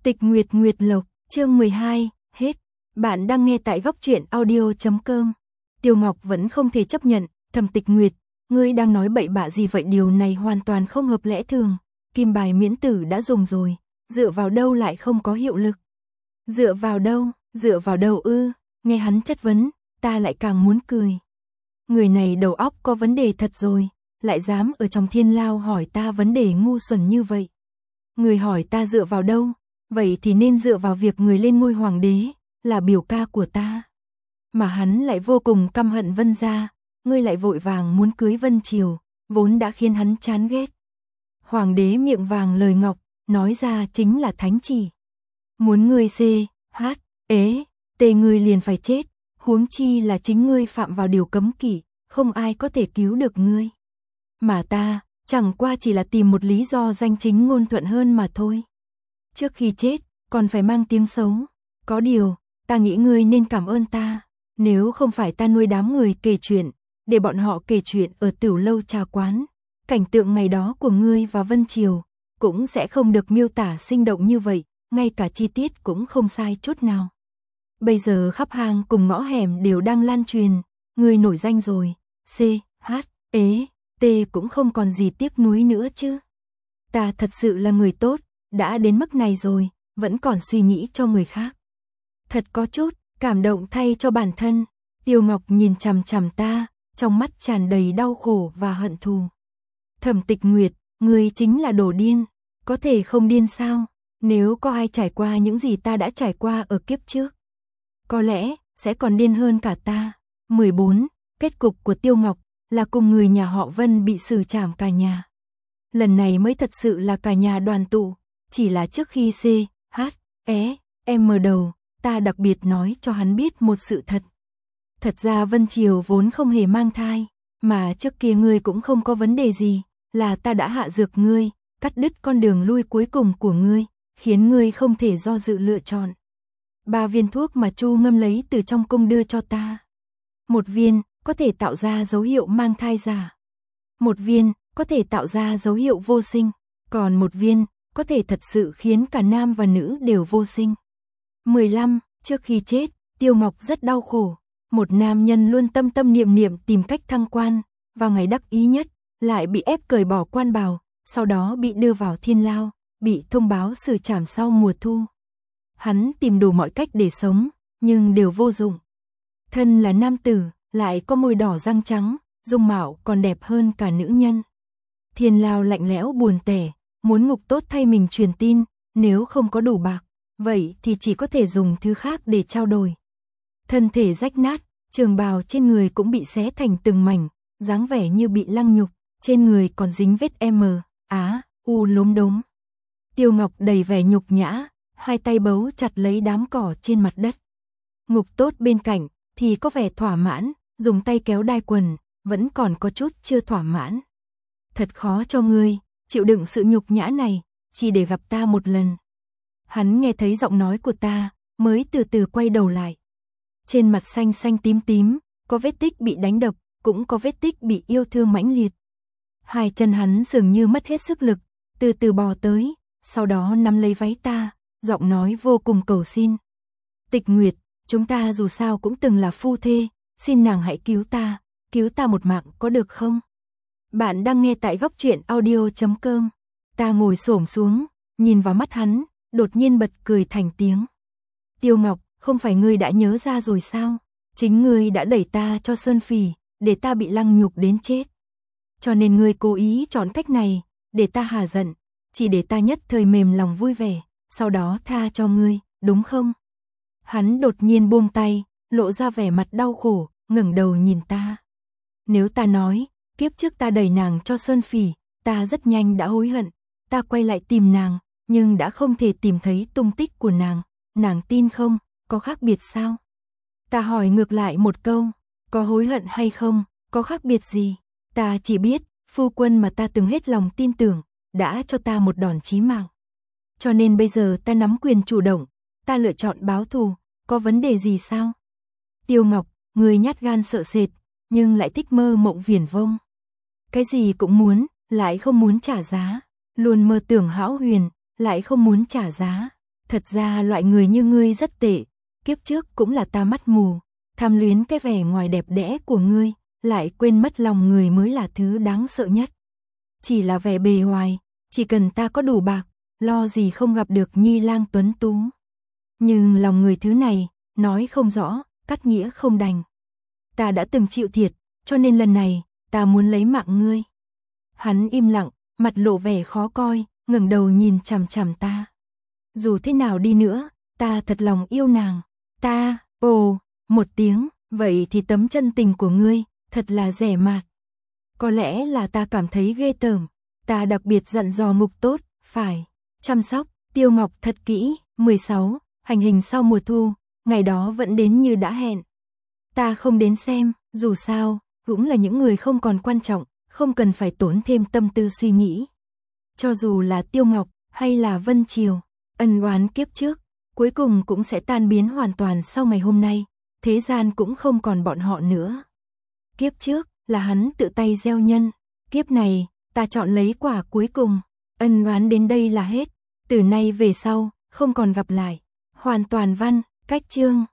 Tịch Nguyệt Nguyệt Lộc, chương 12, hết. Bạn đang nghe tại góc truyện audio.com. Tiêu Ngọc vẫn không thể chấp nhận, Thẩm Tịch Nguyệt, ngươi đang nói bậy bạ gì vậy, điều này hoàn toàn không hợp lẽ thường. Kim bài miễn tử đã dùng rồi, dựa vào đâu lại không có hiệu lực? Dựa vào đâu ư? Nghe hắn chất vấn, ta lại càng muốn cười. Người này đầu óc có vấn đề thật rồi, lại dám ở trong thiên lao hỏi ta vấn đề ngu xuẩn như vậy. Người hỏi ta dựa vào đâu, vậy thì nên dựa vào việc người lên ngôi hoàng đế, là biểu ca của ta. Mà hắn lại vô cùng căm hận Vân gia, ngươi lại vội vàng muốn cưới Vân Triều, vốn đã khiến hắn chán ghét. Hoàng đế miệng vàng lời ngọc, nói ra chính là thánh chỉ. Muốn ngươi tê ngươi liền phải chết, huống chi là chính ngươi phạm vào điều cấm kỵ, không ai có thể cứu được ngươi. Mà ta, chẳng qua chỉ là tìm một lý do danh chính ngôn thuận hơn mà thôi. Trước khi chết, còn phải mang tiếng xấu. Có điều, ta nghĩ ngươi nên cảm ơn ta. Nếu không phải ta nuôi đám người kể chuyện, để bọn họ kể chuyện ở tiểu lâu trà quán, cảnh tượng ngày đó của ngươi và Vân Triều cũng sẽ không được miêu tả sinh động như vậy, ngay cả chi tiết cũng không sai chút nào. Bây giờ khắp hang cùng ngõ hẻm đều đang lan truyền, ngươi nổi danh rồi, T cũng không còn gì tiếc nuối nữa chứ. Ta thật sự là người tốt, đã đến mức này rồi, vẫn còn suy nghĩ cho người khác. Thật có chút cảm động thay cho bản thân. Tiêu Ngọc nhìn chằm chằm ta, trong mắt tràn đầy đau khổ và hận thù. Thẩm Tịch Nguyệt, ngươi chính là đồ điên, có thể không điên sao? Nếu có ai trải qua những gì ta đã trải qua ở kiếp trước, có lẽ sẽ còn điên hơn cả ta. 14. Kết cục của Tiêu Ngọc là cùng người nhà họ Vân bị xử trảm cả nhà. Lần này mới thật sự là cả nhà đoàn tụ, chỉ là trước khi mở đầu, ta đặc biệt nói cho hắn biết một sự thật. Thật ra Vân Triều vốn không hề mang thai, mà trước kia ngươi cũng không có vấn đề gì, là ta đã hạ dược ngươi, cắt đứt con đường lui cuối cùng của ngươi, khiến ngươi không thể do dự lựa chọn. 3 viên thuốc mà Chu Ngâm lấy từ trong cung đưa cho ta. 1 viên có thể tạo ra dấu hiệu mang thai giả. 1 viên có thể tạo ra dấu hiệu vô sinh, còn 1 viên có thể thật sự khiến cả nam và nữ đều vô sinh. 15. Trước khi chết, Tiêu Ngọc rất đau khổ. Một nam nhân luôn tâm tâm niệm niệm tìm cách thăng quan, vào ngày đắc ý nhất, lại bị ép cởi bỏ quan bào, sau đó bị đưa vào thiên lao, bị thông báo xử trảm sau mùa thu. Hắn tìm đủ mọi cách để sống, nhưng đều vô dụng. Thân là nam tử, lại có môi đỏ răng trắng, dung mạo còn đẹp hơn cả nữ nhân. Thiên lao lạnh lẽo buồn tẻ, muốn ngục tốt thay mình truyền tin, nếu không có đủ bạc, vậy thì chỉ có thể dùng thứ khác để trao đổi. Thân thể rách nát, trường bào trên người cũng bị xé thành từng mảnh, dáng vẻ như bị lăng nhục, trên người còn dính vết lốm đốm. Tiêu Ngọc đầy vẻ nhục nhã, hai tay bấu chặt lấy đám cỏ trên mặt đất. Ngục tốt bên cạnh thì có vẻ thỏa mãn, dùng tay kéo đai quần, vẫn còn có chút chưa thỏa mãn. Thật khó cho ngươi, chịu đựng sự nhục nhã này, chỉ để gặp ta một lần. Hắn nghe thấy giọng nói của ta, mới từ từ quay đầu lại. Trên mặt xanh xanh tím tím, có vết tích bị đánh đập, cũng có vết tích bị yêu thương mãnh liệt. Hai chân hắn dường như mất hết sức lực, từ từ bò tới, sau đó nắm lấy váy ta, giọng nói vô cùng cầu xin. Tịch Nguyệt, chúng ta dù sao cũng từng là phu thê, xin nàng hãy cứu ta một mạng có được không? Bạn đang nghe tại góc truyện audio.com. Ta ngồi xổm xuống, nhìn vào mắt hắn, đột nhiên bật cười thành tiếng. Tiêu Ngọc, không phải ngươi đã nhớ ra rồi sao? Chính ngươi đã đẩy ta cho Sơn Phỉ, để ta bị lăng nhục đến chết. Cho nên ngươi cố ý chọn cách này, để ta hà giận, chỉ để ta nhất thời mềm lòng vui vẻ, sau đó tha cho ngươi, đúng không? Hắn đột nhiên buông tay, lộ ra vẻ mặt đau khổ, ngẩng đầu nhìn ta. Nếu ta nói, kiếp trước ta đẩy nàng cho Sơn Phỉ, ta rất nhanh đã hối hận, ta quay lại tìm nàng, nhưng đã không thể tìm thấy tung tích của nàng tin không, có khác biệt sao? Ta hỏi ngược lại một câu, có hối hận hay không, có khác biệt gì? Ta chỉ biết, phu quân mà ta từng hết lòng tin tưởng, đã cho ta một đòn chí mạng. Cho nên bây giờ ta nắm quyền chủ động, ta lựa chọn báo thù, có vấn đề gì sao? Tiêu Ngọc, người nhát gan sợ sệt, nhưng lại thích mơ mộng viển vông. Cái gì cũng muốn, lại không muốn trả giá, luôn mơ tưởng hão huyền, lại không muốn trả giá. Thật ra loại người như ngươi rất tệ, kiếp trước cũng là ta mắt mù, tham luyến cái vẻ ngoài đẹp đẽ của ngươi, lại quên mất lòng người mới là thứ đáng sợ nhất. Chỉ là vẻ bề ngoài, chỉ cần ta có đủ bạc, lo gì không gặp được nhi lang tuấn tú. Nhưng lòng người thứ này, nói không rõ, cắt nghĩa không đành. Ta đã từng chịu thiệt, cho nên lần này, ta muốn lấy mạng ngươi. Hắn im lặng, mặt lộ vẻ khó coi, ngẩng đầu nhìn chằm chằm ta. Dù thế nào đi nữa, ta thật lòng yêu nàng. Ta, ồ, một tiếng, vậy thì tấm chân tình của ngươi, thật là rẻ mạt. Có lẽ là ta cảm thấy ghê tởm, ta đặc biệt dặn dò Mục Tốt, phải chăm sóc Tiêu Ngọc thật kỹ. 16. Hành hình sau mùa thu, ngày đó vẫn đến như đã hẹn. Ta không đến xem, dù sao, cũng là những người không còn quan trọng, không cần phải tốn thêm tâm tư suy nghĩ. Cho dù là Tiêu Ngọc, hay là Vân Triều, ân oán kiếp trước, cuối cùng cũng sẽ tan biến hoàn toàn sau ngày hôm nay, thế gian cũng không còn bọn họ nữa. Kiếp trước, là hắn tự tay gieo nhân, kiếp này, ta chọn lấy quả cuối cùng, ân oán đến đây là hết, từ nay về sau, không còn gặp lại. Hoàn toàn văn, cách chương.